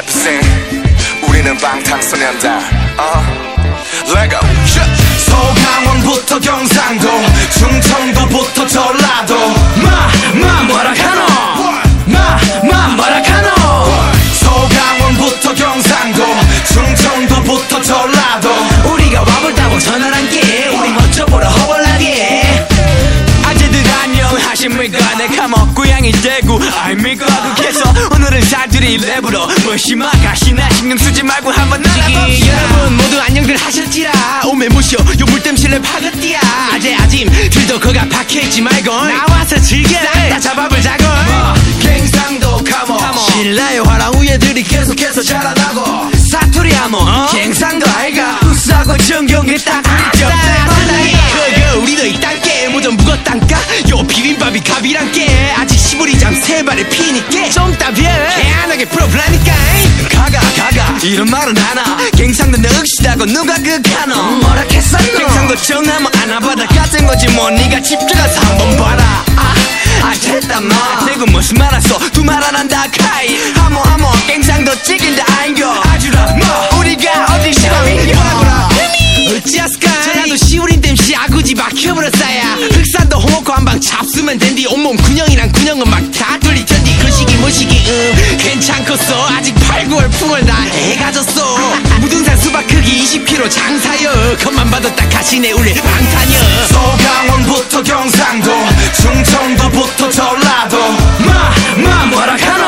5% 우리는 방탄소년단 Lego 서강원부터 경상도 충청도부터 전라도 뭐라카노 뭐라카노 서강원부터 경상도 충청도부터 전라도 우리가 와볼다고 전화란게 우리 먼저 보러 허벌나게 아재들 안녕하십니까 내가 먹고양이 대구 아닙니까 국에서 오늘은 사투리 랩으로 무심하가시나 신경 쓰지 말고 한번 날아봅시다 여러분 모두 안녕들 하셨지라 오메 무쇼 요 물댐시 랩 하겠디야 아재 아짐 들도 거가 박혀있지 말고 나와서 즐겨라 싹다 잡아보자고 갱상도 카모 신라의 화랑 우예들이 계속해서 자라나고 사투리 하모 갱상도 아이가 우수하고 정경에 딱 그거 우리도 이딴게 뭐좀 묵었단까 요 비빔밥이 갑이란게 아직 시부리잠 세 발에 피니까 좀 따비해 개안하게 풀어보라니까 가가 이런 말은 하나 갱상도 늑시다고 누가 극하노 뭐라 했었노 갱상도 정하면 안아받아 같은 거지 뭐 니가 집중해서 한번 봐라 됐단 마 대구 무슨 말 왔어 두 말 안 한다 카이 하모 갱상도 찍인다 아인겨 아주라 뭐 우리가 어디 시방인겨 어찌하스까 전라도 시우린 댐시 아구지 막혀버렸어야 흑산도 홍어코 한방 잡수면 된디 온몸 군형이랑 군형은 막 다 뚫리던디 그 시기 뭐 시기 괜찮겠어 아직 8, 9월 풍월 다 해가졌어 무등산 수박 크기 20kg 장사여 겉만 봐도 딱 가시네 우리 방탄여 서강원부터 경상도 충청도부터 전라도 뭐라카노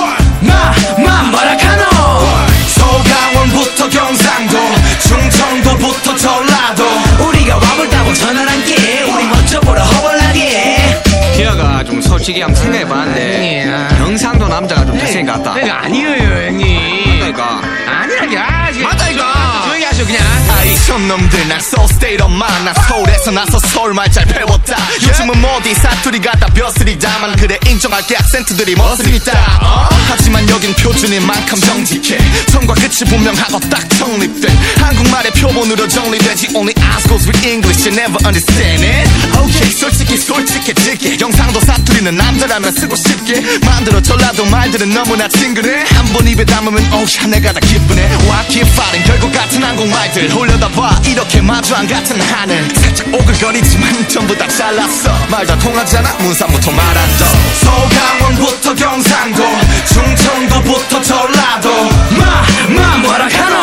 뭐라카노 서강원부터 경상도 충청도부터 전라도 우리가 와볼다고 전화란게 우리 먼저 보러 허벌나게 기아가 좀 솔직히 한번 생각해봤는데 경상도 남자가 좀 잘생긴 것 같다 아니에요 형님 그러니까 아니라게 맞다 이거 조용히 하셔 그냥 이 손놈들 난 so state of mind 난 서울에서 나서 서울말 잘 배웠다 요즘은 뭐디 사투리 갖다 벼슬이다만 그래 인정할게 악센트들이 멋스리다 하지만 여긴 표준인 만큼 정직해 처음과 끝이 분명하고 딱 정립돼 한국말의 표본으로 정리되지 Only eyes goes with English you never understand it Okay 솔직해질게 경상도 사투리는 남자라면 쓰고 싶게 만들어 전라도 말들은 너무나 친근해 한 번 입에 담으면 오야 내가 다 기쁘네 Why keep fighting 결국 같은 한국말들 올려다봐 이렇게 마주 안 같은 하늘 살짝 오글거리지만 전부 다 잘났어 말 다 통하잖아 문산부터 말한다 서강원부터 경상도 충청도부터 전라도 뭐라카노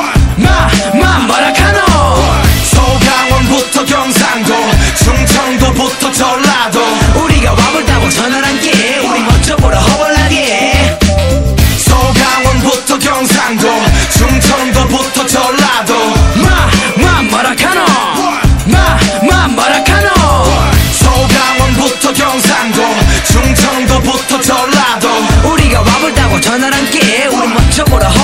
뭐라카노 서강원부터 경상도 충청도부터 전라도 우리가 와볼다고 전화란게 우리 먼저 보러 허벌나게 서강원부터 경상도 충청도부터 전라도 뭐라카노 뭐라카노 서강원부터 경상도 충청도부터 전라도 우리가 와볼다고 전화란게 우리 먼저 보러